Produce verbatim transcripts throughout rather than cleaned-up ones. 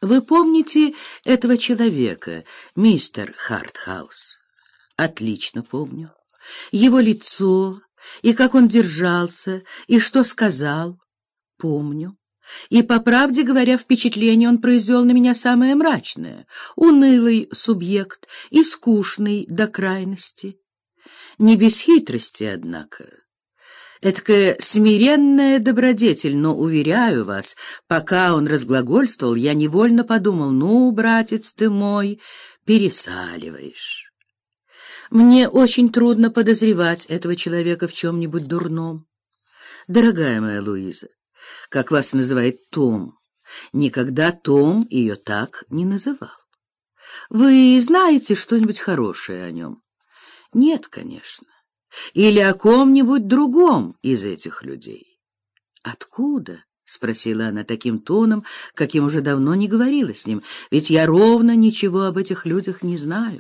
Вы помните этого человека, мистер Хартхаус? Отлично помню. Его лицо, и как он держался, и что сказал, помню. И, по правде говоря, впечатление он произвел на меня самое мрачное. Унылый субъект и скучный до крайности. Не без хитрости, однако. Эдакая смиренная добродетель, но, уверяю вас, пока он разглагольствовал, я невольно подумал: ну, братец ты мой, пересаливаешь. Мне очень трудно подозревать этого человека в чем-нибудь дурном. Дорогая моя Луиза, как вас называет Том, никогда Том ее так не называл. Вы знаете что-нибудь хорошее о нем? Нет, конечно. Или о ком-нибудь другом из этих людей. Откуда? — спросила она таким тоном, каким уже давно не говорила с ним, — ведь я ровно ничего об этих людях не знаю.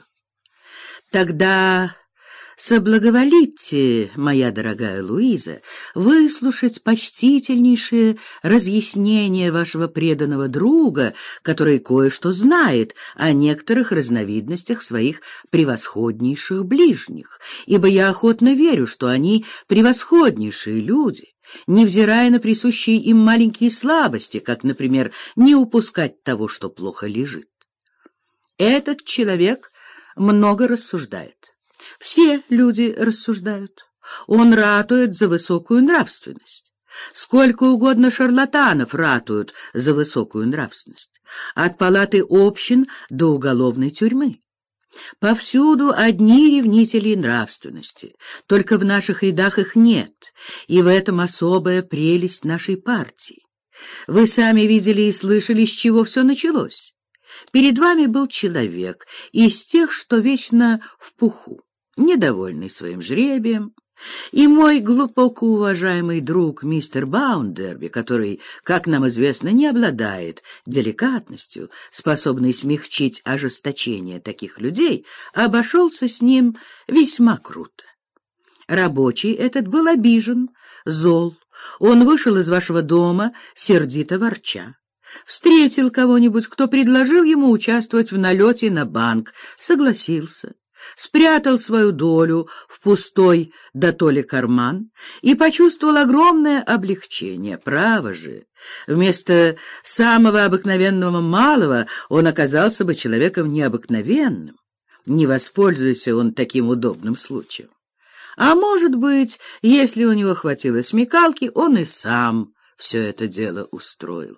Тогда соблаговолите, моя дорогая Луиза, выслушать почтительнейшее разъяснение вашего преданного друга, который кое-что знает о некоторых разновидностях своих превосходнейших ближних, ибо я охотно верю, что они превосходнейшие люди, невзирая на присущие им маленькие слабости, как, например, не упускать того, что плохо лежит. Этот человек много рассуждает. Все люди рассуждают. Он ратует за высокую нравственность. Сколько угодно шарлатанов ратуют за высокую нравственность. От палаты общин до уголовной тюрьмы. Повсюду одни ревнители нравственности. Только в наших рядах их нет, и в этом особая прелесть нашей партии. Вы сами видели и слышали, с чего все началось. Перед вами был человек из тех, что вечно в пуху, недовольный своим жребием, и мой глубоко уважаемый друг мистер Баундерби, который, как нам известно, не обладает деликатностью, способной смягчить ожесточение таких людей, обошелся с ним весьма круто. Рабочий этот был обижен, зол, он вышел из вашего дома, сердито ворча. Встретил кого-нибудь, кто предложил ему участвовать в налете на банк, согласился, спрятал свою долю в пустой дотоле карман и почувствовал огромное облегчение. Право же, вместо самого обыкновенного малого он оказался бы человеком необыкновенным, не воспользуйся он таким удобным случаем. А может быть, если у него хватило смекалки, он и сам все это дело устроил.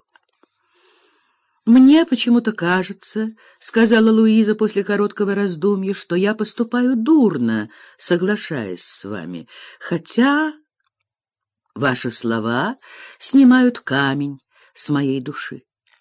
«Мне почему-то кажется, — сказала Луиза после короткого раздумья, — что я поступаю дурно, соглашаясь с вами, хотя ваши слова снимают камень с моей души.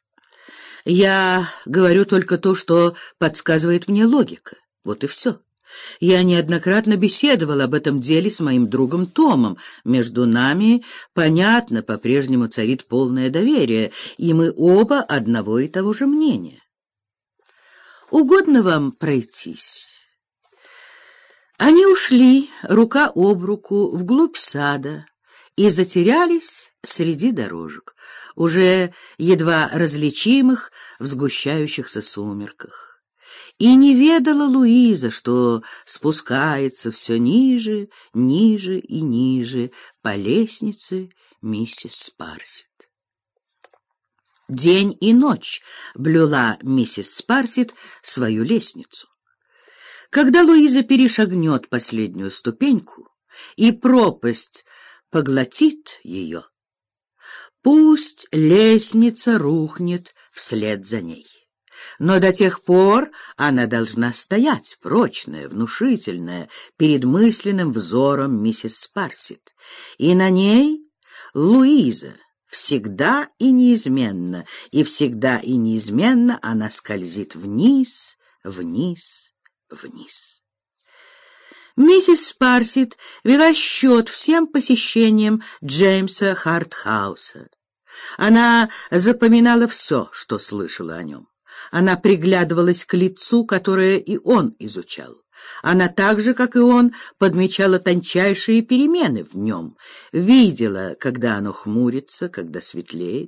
Я говорю только то, что подсказывает мне логика, вот и все. Я неоднократно беседовал об этом деле с моим другом Томом. Между нами, понятно, по-прежнему царит полное доверие, и мы оба одного и того же мнения. Угодно вам пройтись?» Они ушли рука об руку вглубь сада и затерялись среди дорожек, уже едва различимых в сгущающихся сумерках. И не ведала Луиза, что спускается все ниже, ниже и ниже по лестнице миссис Спарсит. День и ночь блюла миссис Спарсит свою лестницу. Когда Луиза перешагнет последнюю ступеньку, и пропасть поглотит ее, пусть лестница рухнет вслед за ней. Но до тех пор она должна стоять, прочная, внушительная, перед мысленным взором миссис Спарсит. И на ней Луиза, всегда и неизменно, и всегда и неизменно она скользит вниз, вниз, вниз. Миссис Спарсит вела счет всем посещениям Джеймса Хартхауса. Она запоминала все, что слышала о нем. Она приглядывалась к лицу, которое и он изучал. Она так же, как и он, подмечала тончайшие перемены в нем, видела, когда оно хмурится, когда светлеет.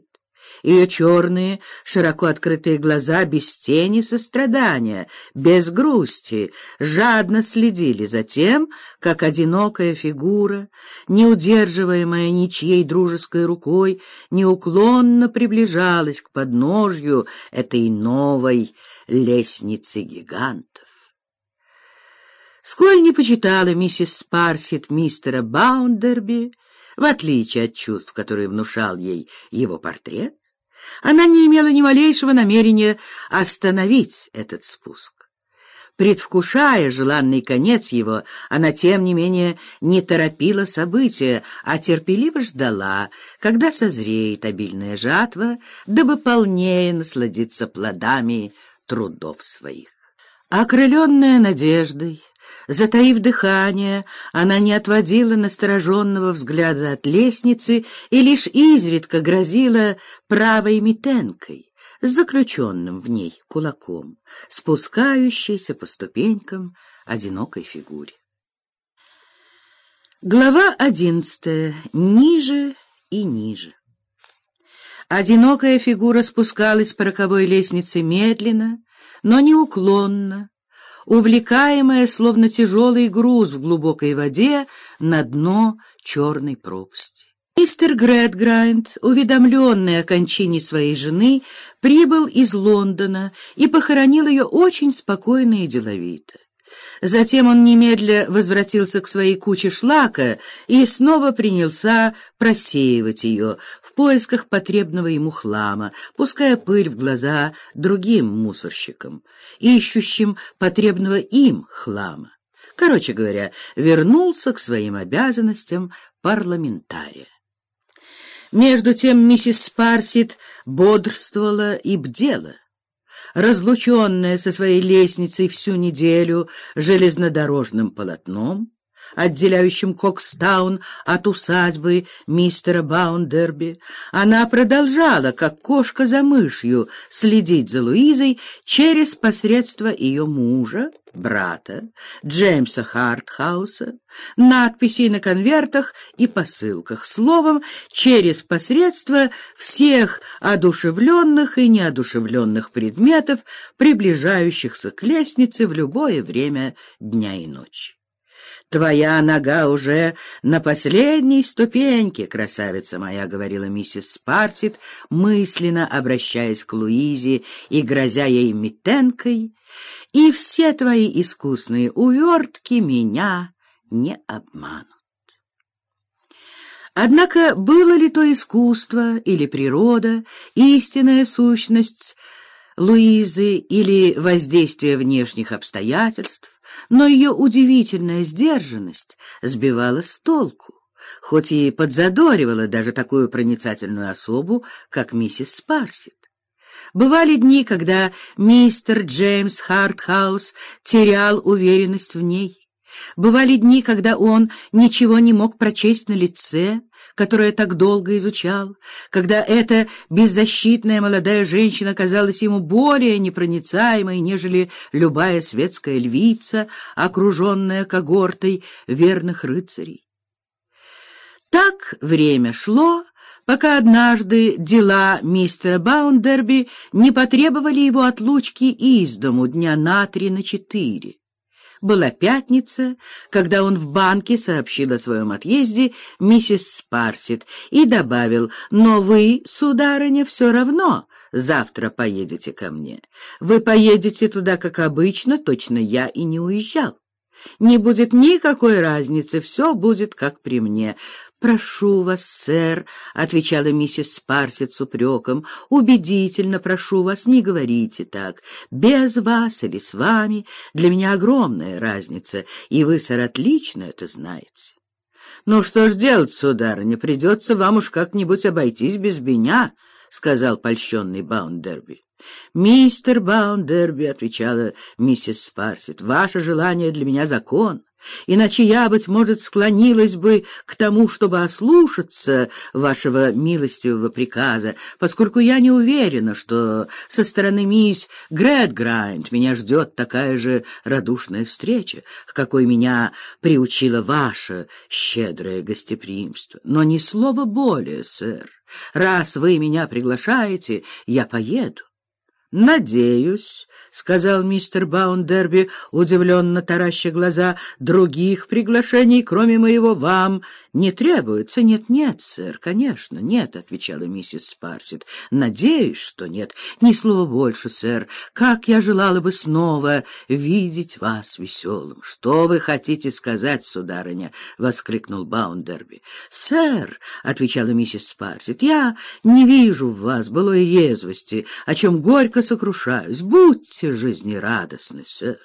Ее черные, широко открытые глаза без тени сострадания, без грусти, жадно следили за тем, как одинокая фигура, не удерживаемая ничьей дружеской рукой, неуклонно приближалась к подножью этой новой лестницы гигантов. Сколь не почитала миссис Спарсит мистера Баундерби, в отличие от чувств, которые внушал ей его портрет, она не имела ни малейшего намерения остановить этот спуск. Предвкушая желанный конец его, она, тем не менее, не торопила события, а терпеливо ждала, когда созреет обильная жатва, дабы полнее насладиться плодами трудов своих. Окрыленная надеждой, затаив дыхание, она не отводила настороженного взгляда от лестницы и лишь изредка грозила правой митенкой с заключенным в ней кулаком, спускающейся по ступенькам одинокой фигуре. Глава одиннадцатая. Ниже и ниже. Одинокая фигура спускалась по роковой лестнице медленно, но неуклонно, увлекаемая, словно тяжелый груз в глубокой воде, на дно черной пропасти. Мистер Грэдграйнд, уведомленный о кончине своей жены, прибыл из Лондона и похоронил ее очень спокойно и деловито. Затем он немедля возвратился к своей куче шлака и снова принялся просеивать ее в поисках потребного ему хлама, пуская пыль в глаза другим мусорщикам, ищущим потребного им хлама. Короче говоря, вернулся к своим обязанностям парламентария. Между тем миссис Спарсит бодрствовала и бдела. Разлученная со своей лестницей всю неделю железнодорожным полотном, отделяющим Кокстаун от усадьбы мистера Баундерби, она продолжала, как кошка за мышью, следить за Луизой через посредство ее мужа, брата, Джеймса Хартхауса, надписей на конвертах и посылках, словом, через посредство всех одушевленных и неодушевленных предметов, приближающихся к лестнице в любое время дня и ночи. «Твоя нога уже на последней ступеньке, красавица моя», — говорила миссис Спарсит, мысленно обращаясь к Луизе и грозя ей митенкой, «и все твои искусные увертки меня не обманут». Однако было ли то искусство или природа, истинная сущность Луизы или воздействие внешних обстоятельств, но ее удивительная сдержанность сбивала с толку, хоть и подзадоривала даже такую проницательную особу, как миссис Спарсит. Бывали дни, когда мистер Джеймс Хартхаус терял уверенность в ней. Бывали дни, когда он ничего не мог прочесть на лице, которое так долго изучал, когда эта беззащитная молодая женщина казалась ему более непроницаемой, нежели любая светская львица, окруженная когортой верных рыцарей. Так время шло, пока однажды дела мистера Баундерби не потребовали его отлучки из дому дня на три, на четыре. Была пятница, когда он в банке сообщил о своем отъезде миссис Спарсит и добавил: «Но вы, сударыня, все равно завтра поедете ко мне. Вы поедете туда, как обычно, точно я и не уезжал. Не будет никакой разницы, все будет как при мне». «Прошу вас, сэр», — отвечала миссис Спарсит с упреком, — «убедительно прошу вас, не говорите так. Без вас или с вами для меня огромная разница, и вы, сэр, отлично это знаете». «Ну что ж делать, сударыня, придется вам уж как-нибудь обойтись без меня», — сказал польщенный Баундерби. «Мистер Баундерби», — отвечала миссис Спарсит, — «ваше желание для меня закон. Иначе я, быть может, склонилась бы к тому, чтобы ослушаться вашего милостивого приказа, поскольку я не уверена, что со стороны мисс Грэдграйнд меня ждет такая же радушная встреча, к какой меня приучило ваше щедрое гостеприимство. Но ни слова более, сэр. Раз вы меня приглашаете, я поеду. «Надеюсь», — сказал мистер Баундерби, удивленно тараща глаза, — «других приглашений, кроме моего, вам не требуется». «Нет-нет, сэр, конечно, нет», — отвечала миссис Спарсит. «Надеюсь, что нет. Ни слова больше, сэр. Как я желала бы снова видеть вас веселым». «Что вы хотите сказать, сударыня?» — воскликнул Баундерби. «Сэр», — отвечала миссис Спарсит, — «я не вижу в вас былой резвости, о чем горько сокрушаюсь. Будьте жизнерадостны, сэр».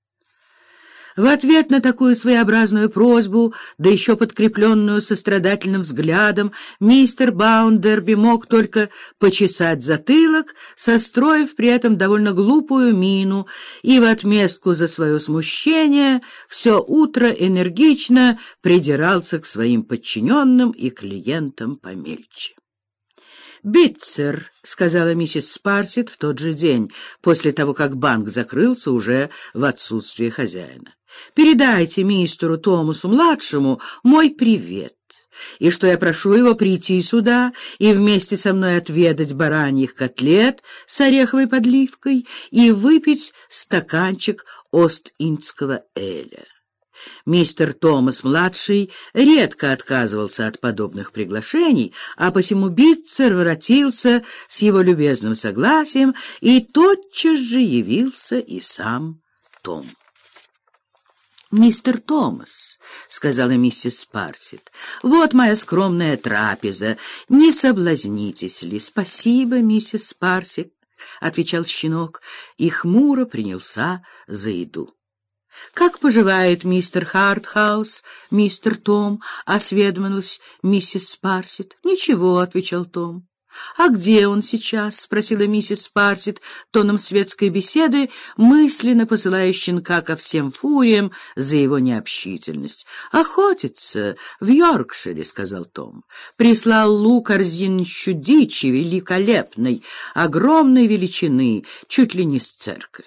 В ответ на такую своеобразную просьбу, да еще подкрепленную сострадательным взглядом, мистер Баундерби мог только почесать затылок, состроив при этом довольно глупую мину, и в отместку за свое смущение все утро энергично придирался к своим подчиненным и клиентам помельче. «Битцер», — сказала миссис Спарсит в тот же день, после того, как банк закрылся уже в отсутствие хозяина, — «передайте мистеру Томасу-младшему мой привет, и что я прошу его прийти сюда и вместе со мной отведать бараньих котлет с ореховой подливкой и выпить стаканчик ост-индского эля». Мистер Томас-младший редко отказывался от подобных приглашений, а посему Битцер воротился с его любезным согласием, и тотчас же явился и сам Том. «Мистер Томас», — сказала миссис Спарсит, — «вот моя скромная трапеза. Не соблазнитесь ли?» «Спасибо, миссис Спарсит», — отвечал щенок, и хмуро принялся за еду. «Как поживает мистер Хартхаус, мистер Том?» — осведомилась миссис Спарсит. «Ничего», — отвечал Том. «А где он сейчас?» — спросила миссис Спарсит тоном светской беседы, мысленно посылая щенка ко всем фуриям за его необщительность. «Охотится в Йоркшире», — сказал Том. «Прислал Лу корзинищу дичи великолепной, огромной величины, чуть ли не с церковь.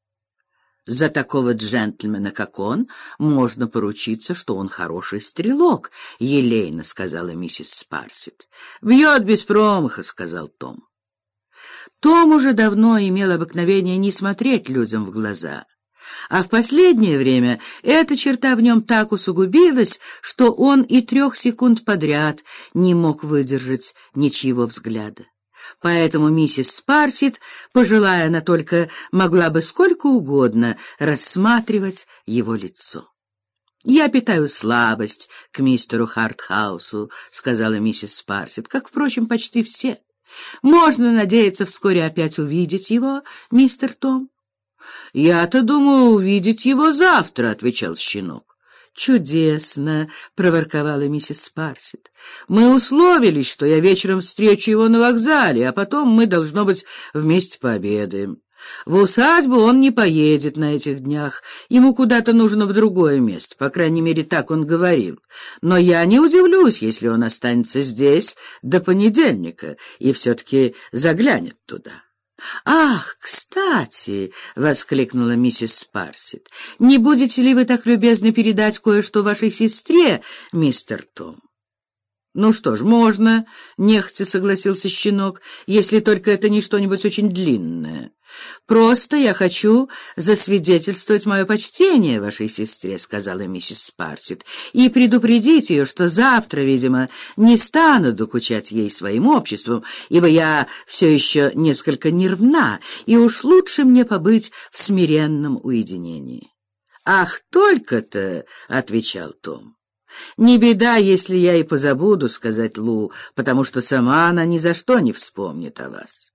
За такого джентльмена, как он, можно поручиться, что он хороший стрелок», — елейно сказала миссис Спарсит. «Бьет без промаха», — сказал Том. Том уже давно имел обыкновение не смотреть людям в глаза, а в последнее время эта черта в нем так усугубилась, что он и трех секунд подряд не мог выдержать ничьего взгляда. Поэтому миссис Спарсит, пожелая она только, могла бы сколько угодно рассматривать его лицо. «Я питаю слабость к мистеру Хартхаусу», — сказала миссис Спарсит, — «как, впрочем, почти все. Можно надеяться вскоре опять увидеть его, мистер Том?» «Я-то думаю увидеть его завтра», — отвечал щенок. «Чудесно!» — проворковала миссис Спарсит. «Мы условились, что я вечером встречу его на вокзале, а потом мы, должно быть, вместе пообедаем. В усадьбу он не поедет на этих днях, ему куда-то нужно в другое место, по крайней мере, так он говорил. Но я не удивлюсь, если он останется здесь до понедельника и все-таки заглянет туда». «Ах, кстати!» — воскликнула миссис Спарсит. «Не будете ли вы так любезны передать кое-что вашей сестре, мистер Том?» «Ну что ж, можно», — нехотя согласился щенок, «если только это не что-нибудь очень длинное. Просто я хочу засвидетельствовать мое почтение вашей сестре», — сказала миссис Спарсит, «и предупредить ее, что завтра, видимо, не стану докучать ей своим обществом, ибо я все еще несколько нервна, и уж лучше мне побыть в смиренном уединении». «Ах, только-то», — отвечал Том. «Не беда, если я и позабуду сказать Лу, потому что сама она ни за что не вспомнит о вас».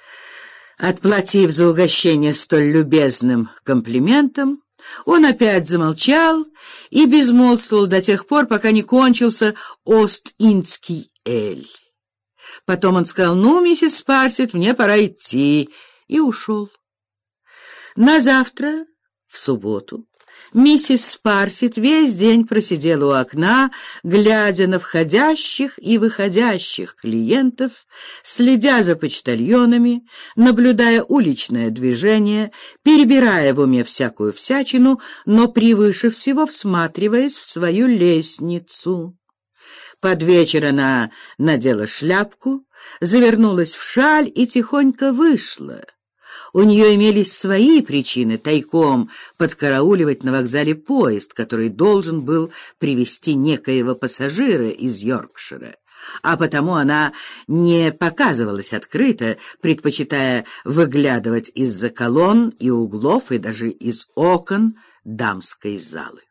Отплатив за угощение столь любезным комплиментом, он опять замолчал и безмолвствовал до тех пор, пока не кончился ост-индский эль. Потом он сказал: «Ну, миссис Спарсит, мне пора идти», и ушел. На завтра, в субботу, Миссис Спарсит весь день просидела у окна, глядя на входящих и выходящих клиентов, следя за почтальонами, наблюдая уличное движение, перебирая в уме всякую всячину, но превыше всего всматриваясь в свою лестницу. Под вечер она надела шляпку, завернулась в шаль и тихонько вышла. У нее имелись свои причины тайком подкарауливать на вокзале поезд, который должен был привезти некоего пассажира из Йоркшира, а потому она не показывалась открыто, предпочитая выглядывать из-за колонн и углов и даже из окон дамской залы.